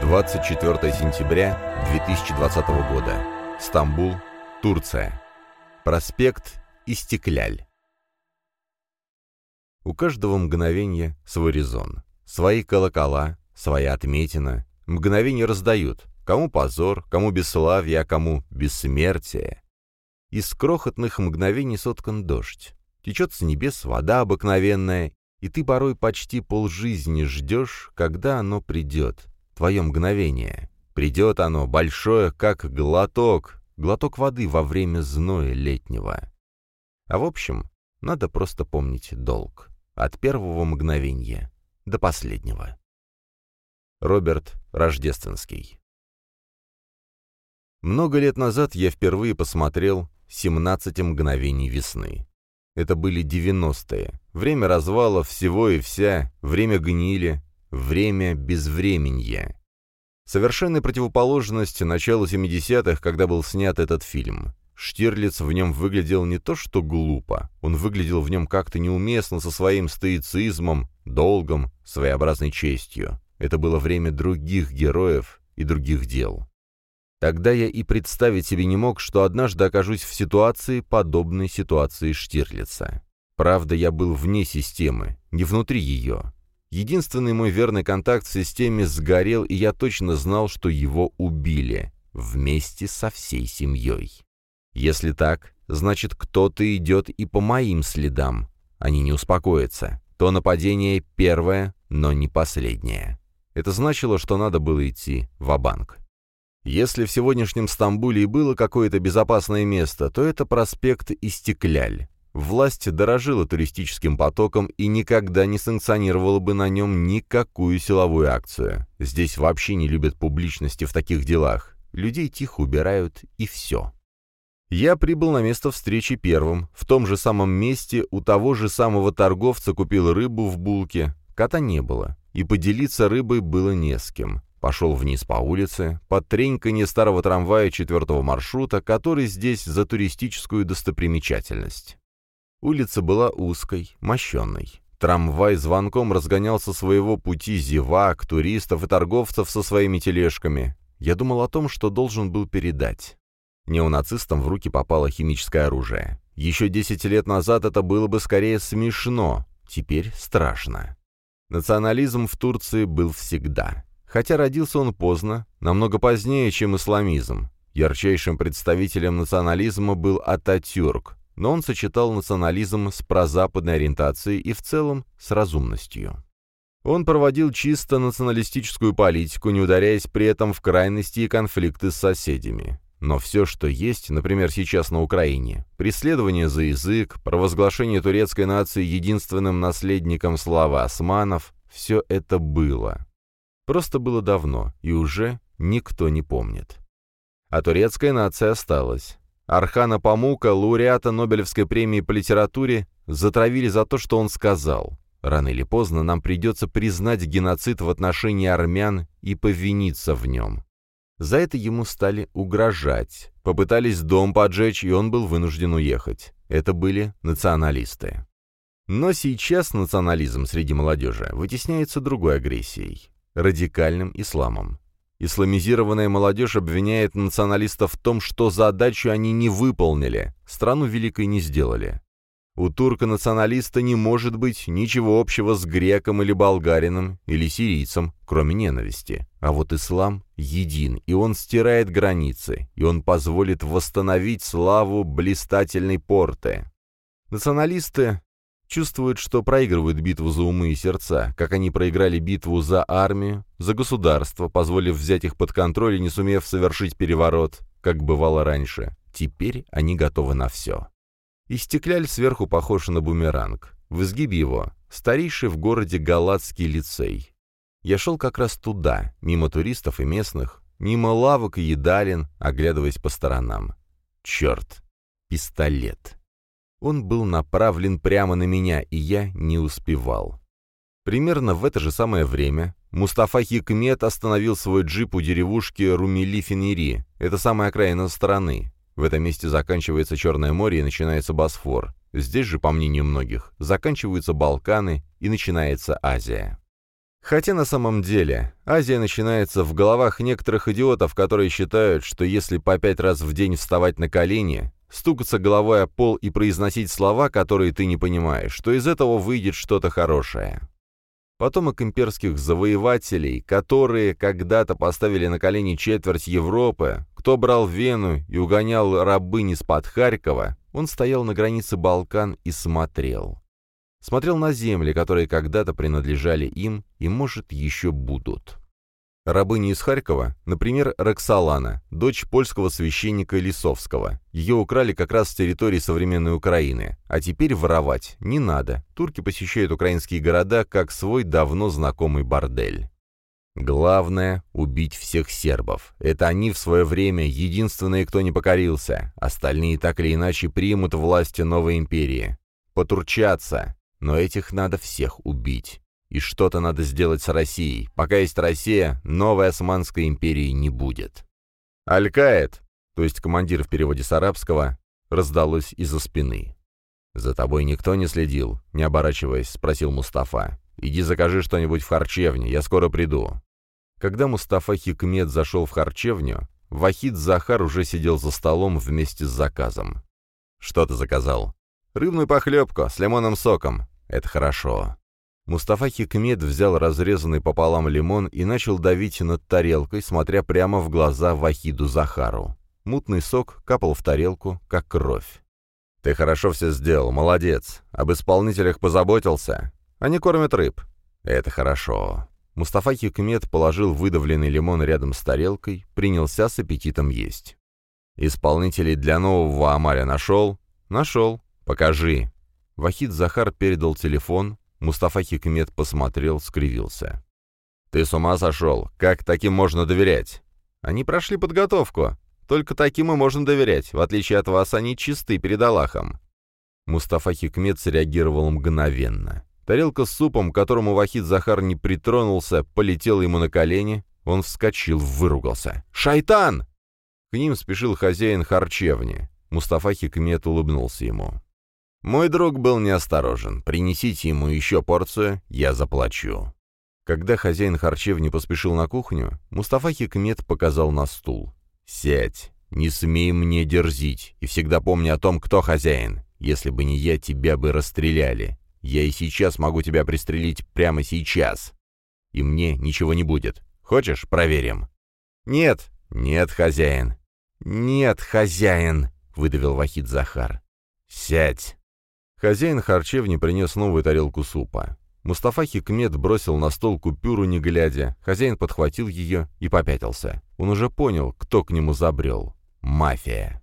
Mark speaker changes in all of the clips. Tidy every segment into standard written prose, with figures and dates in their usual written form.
Speaker 1: 24 сентября 2020 года. Стамбул, Турция. Проспект Истикляль. У каждого мгновения свой резон. Свои колокола, своя отметина. Мгновения раздают. Кому позор, кому бесславие, а кому бессмертие. Из крохотных мгновений соткан дождь. Течет с небес вода обыкновенная, и ты порой почти полжизни ждешь, когда оно придет. Твое мгновение. Придет оно, большое, как глоток воды во время зноя летнего. А в общем, надо просто помнить долг. От первого мгновения до последнего. Роберт Рождественский. Много лет назад я впервые посмотрел «17 мгновений весны». Это были 90-е. Время развала всего и вся, время гнили, время безвременья. Совершенная противоположность началу 70-х, когда был снят этот фильм. Штирлиц в нем выглядел не то что глупо, он выглядел в нем как-то неуместно со своим стоицизмом, долгом, своеобразной честью. Это было время других героев и других дел. Тогда я и представить себе не мог, что однажды окажусь в ситуации, подобной ситуации Штирлица. Правда, я был вне системы, не внутри ее. Единственный мой верный контакт в системе сгорел, и я точно знал, что его убили. Вместе со всей семьей. Если так, значит, кто-то идет и по моим следам. Они не успокоятся. То нападение первое, но не последнее. Это значило, что надо было идти ва-банк. Если в сегодняшнем Стамбуле и было какое-то безопасное место, то это проспект Истикляль. Власть дорожила туристическим потоком и никогда не санкционировала бы на нем никакую силовую акцию. Здесь вообще не любят публичности в таких делах. Людей тихо убирают и все. Я прибыл на место встречи первым. В том же самом месте у того же самого торговца купил рыбу в булке. Кота не было, и поделиться рыбой было не с кем. Пошел вниз по улице, под треньканье старого трамвая 4-го маршрута, который здесь за туристическую достопримечательность. Улица была узкой, мощенной. Трамвай звонком разгонял со своего пути зевак, туристов и торговцев со своими тележками. Я думал о том, что должен был передать. Неонацистам в руки попало химическое оружие. Еще 10 лет назад это было бы скорее смешно, теперь страшно. Национализм в Турции был всегда. Хотя родился он поздно, намного позднее, чем исламизм. Ярчайшим представителем национализма был Ататюрк, но он сочетал национализм с прозападной ориентацией и в целом с разумностью. Он проводил чисто националистическую политику, не ударяясь при этом в крайности и конфликты с соседями. Но все, что есть, например, сейчас на Украине, преследование за язык, провозглашение турецкой нации единственным наследником славы османов, все это было. Просто было давно, и уже никто не помнит. А турецкая нация осталась. Орхана Памука, лауреата Нобелевской премии по литературе, затравили за то, что он сказал. Рано или поздно нам придется признать геноцид в отношении армян и повиниться в нем. За это ему стали угрожать. Попытались дом поджечь, и он был вынужден уехать. Это были националисты. Но сейчас национализм среди молодежи вытесняется другой агрессией. Радикальным исламом. Исламизированная молодежь обвиняет националистов в том, что задачу они не выполнили, страну великой не сделали. У турка-националиста не может быть ничего общего с греком или болгарином или сирийцем, кроме ненависти. А вот ислам един, и он стирает границы, и он позволит восстановить славу блистательной порты. Националисты чувствуют, что проигрывают битву за умы и сердца, как они проиграли битву за армию, за государство, позволив взять их под контроль и не сумев совершить переворот, как бывало раньше. Теперь они готовы на все. Истикляль сверху похож на бумеранг. В изгибе его старейший в городе Галатский лицей. Я шел как раз туда, мимо туристов и местных, мимо лавок и едалин, оглядываясь по сторонам. Черт! Пистолет! Он был направлен прямо на меня, и я не успевал. Примерно в это же самое время Мустафа Хикмет остановил свой джип у деревушки Румели-Фенери, это самая окраина страны. В этом месте заканчивается Черное море и начинается Босфор. Здесь же, по мнению многих, заканчиваются Балканы и начинается Азия. Хотя на самом деле Азия начинается в головах некоторых идиотов, которые считают, что если по 5 раз в день вставать на колени, стукаться головой о пол и произносить слова, которые ты не понимаешь, что из этого выйдет что-то хорошее. Потомок имперских завоевателей, которые когда-то поставили на колени четверть Европы, кто брал Вену и угонял рабынь из-под Харькова, он стоял на границе Балкан и смотрел. Смотрел на земли, которые когда-то принадлежали им и, может, еще будут. Рабыня из Харькова, например, Роксолана, дочь польского священника Лисовского. Ее украли как раз с территории современной Украины. А теперь воровать не надо. Турки посещают украинские города как свой давно знакомый бордель. Главное — убить всех сербов. Это они в свое время единственные, кто не покорился. Остальные так или иначе примут власти новой империи. Потурчатся. Но этих надо всех убить. И что-то надо сделать с Россией. Пока есть Россия, новой Османской империи не будет. «Аль-Каид», то есть командир в переводе с арабского, раздалось из-за спины. «За тобой никто не следил?» — не оборачиваясь, спросил Мустафа. «Иди закажи что-нибудь в харчевне, я скоро приду». Когда Мустафа Хикмет зашел в харчевню, Вахид Захар уже сидел за столом вместе с заказом. «Что ты заказал?» «Рыбную похлебку с лимонным соком. Это хорошо». Мустафа Хикмет взял разрезанный пополам лимон и начал давить над тарелкой, смотря прямо в глаза Вахиду Захару. Мутный сок капал в тарелку, как кровь. «Ты хорошо все сделал, молодец. Об исполнителях позаботился. Они кормят рыб. Это хорошо». Мустафа Хикмет положил выдавленный лимон рядом с тарелкой, принялся с аппетитом есть. «Исполнителей для нового Амаля нашел?» «Нашел. Покажи». Вахид Захар передал телефон. Мустафа Хикмет посмотрел, скривился. «Ты с ума сошел? Как таким можно доверять?» «Они прошли подготовку. Только таким и можно доверять. В отличие от вас, они чисты перед Аллахом». Мустафа Хикмет среагировал мгновенно. Тарелка с супом, к которому Вахид Захар не притронулся, полетела ему на колени. Он вскочил, выругался. «Шайтан!» К ним спешил хозяин харчевни. Мустафа Хикмет улыбнулся ему. «Мой друг был неосторожен. Принесите ему еще порцию, я заплачу». Когда хозяин харчевни поспешил на кухню, Мустафа Хикмет показал на стул. «Сядь, не смей мне дерзить, и всегда помни о том, кто хозяин. Если бы не я, тебя бы расстреляли. Я и сейчас могу тебя пристрелить прямо сейчас. И мне ничего не будет. Хочешь, проверим?» «Нет, нет, хозяин». «Нет, хозяин», — выдавил Вахид Захар. «Сядь». Хозяин харчевни принес новую тарелку супа. Мустафа Хикмет бросил на стол купюру, не глядя. Хозяин подхватил ее и попятился. Он уже понял, кто к нему забрел. Мафия.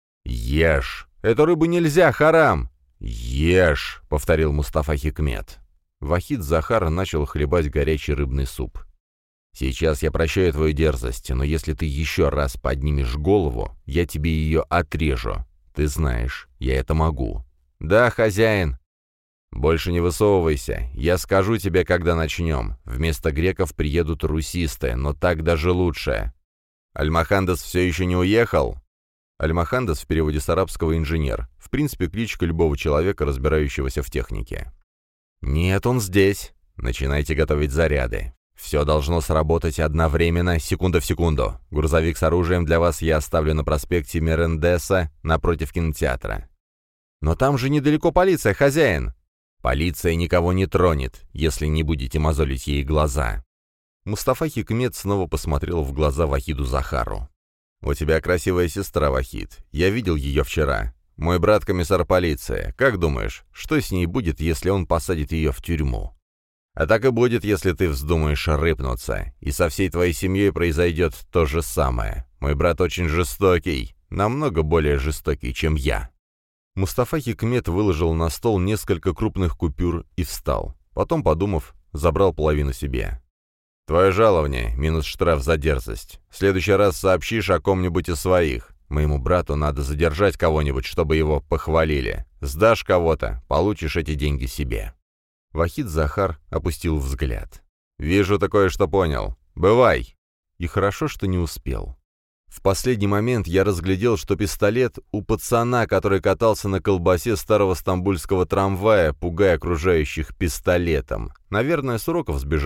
Speaker 1: «Ешь! Эту рыбу нельзя, харам!» «Ешь!» — повторил Мустафа Хикмет. Вахид Захар начал хлебать горячий рыбный суп. «Сейчас я прощаю твою дерзость, но если ты еще раз поднимешь голову, я тебе ее отрежу. Ты знаешь, я это могу». «Да, хозяин». «Больше не высовывайся. Я скажу тебе, когда начнем. Вместо греков приедут русисты, но так даже лучше». «Альмахандес все еще не уехал?» Альмахандес в переводе с арабского инженер. В принципе, кличка любого человека, разбирающегося в технике. «Нет, он здесь. Начинайте готовить заряды. Все должно сработать одновременно, секунда в секунду. Грузовик с оружием для вас я оставлю на проспекте Мерендеса напротив кинотеатра». «Но там же недалеко полиция, хозяин!» «Полиция никого не тронет, если не будете мозолить ей глаза». Мустафа Хикмет снова посмотрел в глаза Вахиду Захару. «У тебя красивая сестра, Вахид. Я видел ее вчера. Мой брат комиссар полиции. Как думаешь, что с ней будет, если он посадит ее в тюрьму? А так и будет, если ты вздумаешь рыпнуться. И со всей твоей семьей произойдет то же самое. Мой брат очень жестокий, намного более жестокий, чем я». Мустафа Хикмет выложил на стол несколько крупных купюр и встал. Потом, подумав, забрал половину себе. «Твое жалование, минус штраф за дерзость. В следующий раз сообщишь о ком-нибудь из своих. Моему брату надо задержать кого-нибудь, чтобы его похвалили. Сдашь кого-то, получишь эти деньги себе». Вахид Захар опустил взгляд. «Вижу, ты кое-что понял. Бывай!» И хорошо, что не успел. В последний момент я разглядел, что пистолет у пацана, который катался на колбасе старого стамбульского трамвая, пугая окружающих пистолетом. Наверное, с уроков сбежал.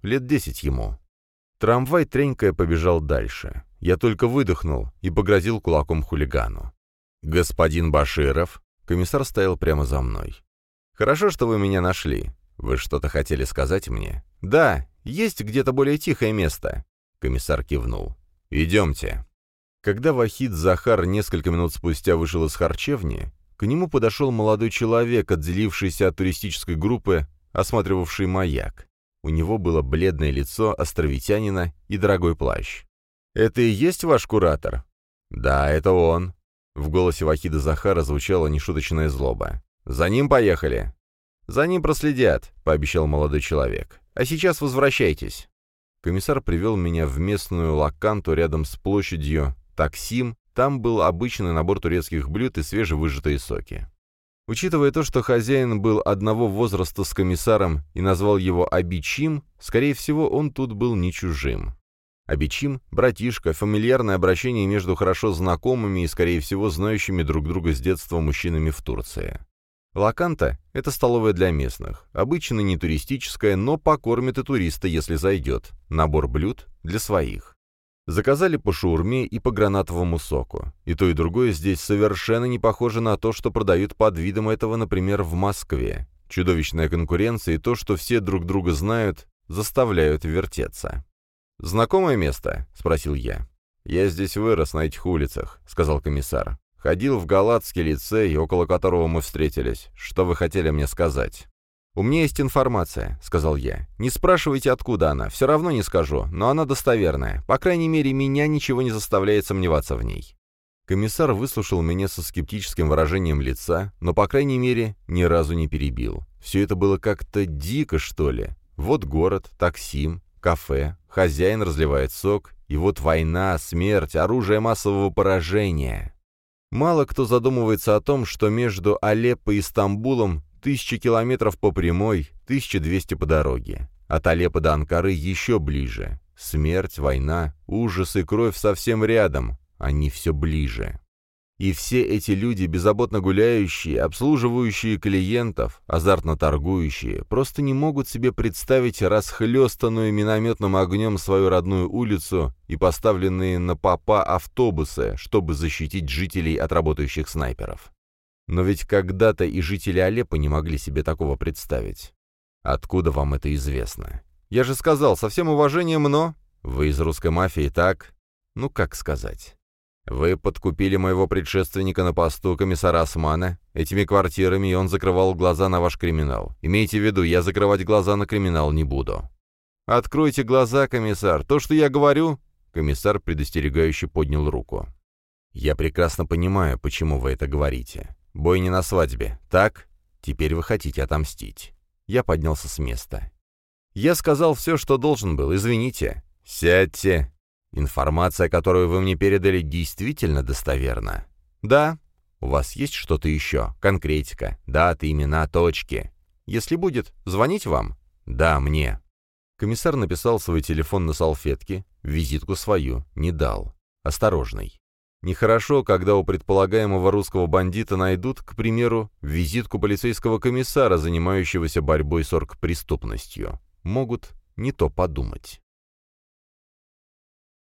Speaker 1: лет 10 ему. Трамвай, тренькая, побежал дальше. Я только выдохнул и погрозил кулаком хулигану. «Господин Баширов?» Комиссар стоял прямо за мной. «Хорошо, что вы меня нашли. Вы что-то хотели сказать мне?» «Да, есть где-то более тихое место». Комиссар кивнул. «Идемте». Когда Вахид Захар несколько минут спустя вышел из харчевни, к нему подошел молодой человек, отделившийся от туристической группы, осматривавший маяк. У него было бледное лицо островитянина и дорогой плащ. «Это и есть ваш куратор?» «Да, это он». В голосе Вахида Захара звучала нешуточная злоба. «За ним поехали». «За ним проследят», — пообещал молодой человек. «А сейчас возвращайтесь». Комиссар привел меня в местную лаканту рядом с площадью Таксим. Там был обычный набор турецких блюд и свежевыжатые соки. Учитывая то, что хозяин был одного возраста с комиссаром и назвал его Абичим, скорее всего, он тут был не чужим. Абичим, братишка, фамильярное обращение между хорошо знакомыми и, скорее всего, знающими друг друга с детства мужчинами в Турции. Лаканта — это столовая для местных, обычно не туристическая, но покормит и туриста, если зайдет, набор блюд для своих. Заказали по шаурме и по гранатовому соку. И то, и другое здесь совершенно не похоже на то, что продают под видом этого, например, в Москве. Чудовищная конкуренция и то, что все друг друга знают, заставляют вертеться. «Знакомое место?» — спросил я. «Я здесь вырос, на этих улицах», — сказал комиссар. «Ходил в Галатский лицей, около которого мы встретились. Что вы хотели мне сказать?» «У меня есть информация», — сказал я. «Не спрашивайте, откуда она, все равно не скажу, но она достоверная. По крайней мере, меня ничего не заставляет сомневаться в ней». Комиссар выслушал меня со скептическим выражением лица, но, по крайней мере, ни разу не перебил. Все это было как-то дико, что ли. Вот город, Таксим, кафе, хозяин разливает сок, и вот война, смерть, оружие массового поражения. Мало кто задумывается о том, что между Алеппо и Стамбулом 1000 километров по прямой, 1200 по дороге. От Алеппо до Анкары еще ближе. Смерть, война, ужас и кровь совсем рядом. Они все ближе. И все эти люди, беззаботно гуляющие, обслуживающие клиентов, азартно торгующие, просто не могут себе представить расхлестанную минометным огнем свою родную улицу и поставленные на попа автобусы, чтобы защитить жителей от работающих снайперов. Но ведь когда-то и жители Алеппо не могли себе такого представить. Откуда вам это известно? Я же сказал, со всем уважением, но... Вы из русской мафии, так? Ну, как сказать? Вы подкупили моего предшественника на посту комиссара Османа этими квартирами, и он закрывал глаза на ваш криминал. Имейте в виду, я закрывать глаза на криминал не буду. Откройте глаза, комиссар. То, что я говорю... Комиссар предостерегающе поднял руку. Я прекрасно понимаю, почему вы это говорите. Бой не на свадьбе, так? Теперь вы хотите отомстить. Я поднялся с места. Я сказал все, что должен был, извините. Сядьте. Информация, которую вы мне передали, действительно достоверна? Да. У вас есть что-то еще? Конкретика, даты, имена, точки. Если будет, звонить вам? Да, мне. Комиссар написал свой телефон на салфетке, визитку свою не дал. Осторожный. Нехорошо, когда у предполагаемого русского бандита найдут, к примеру, визитку полицейского комиссара, занимающегося борьбой с оргпреступностью. Могут не то подумать.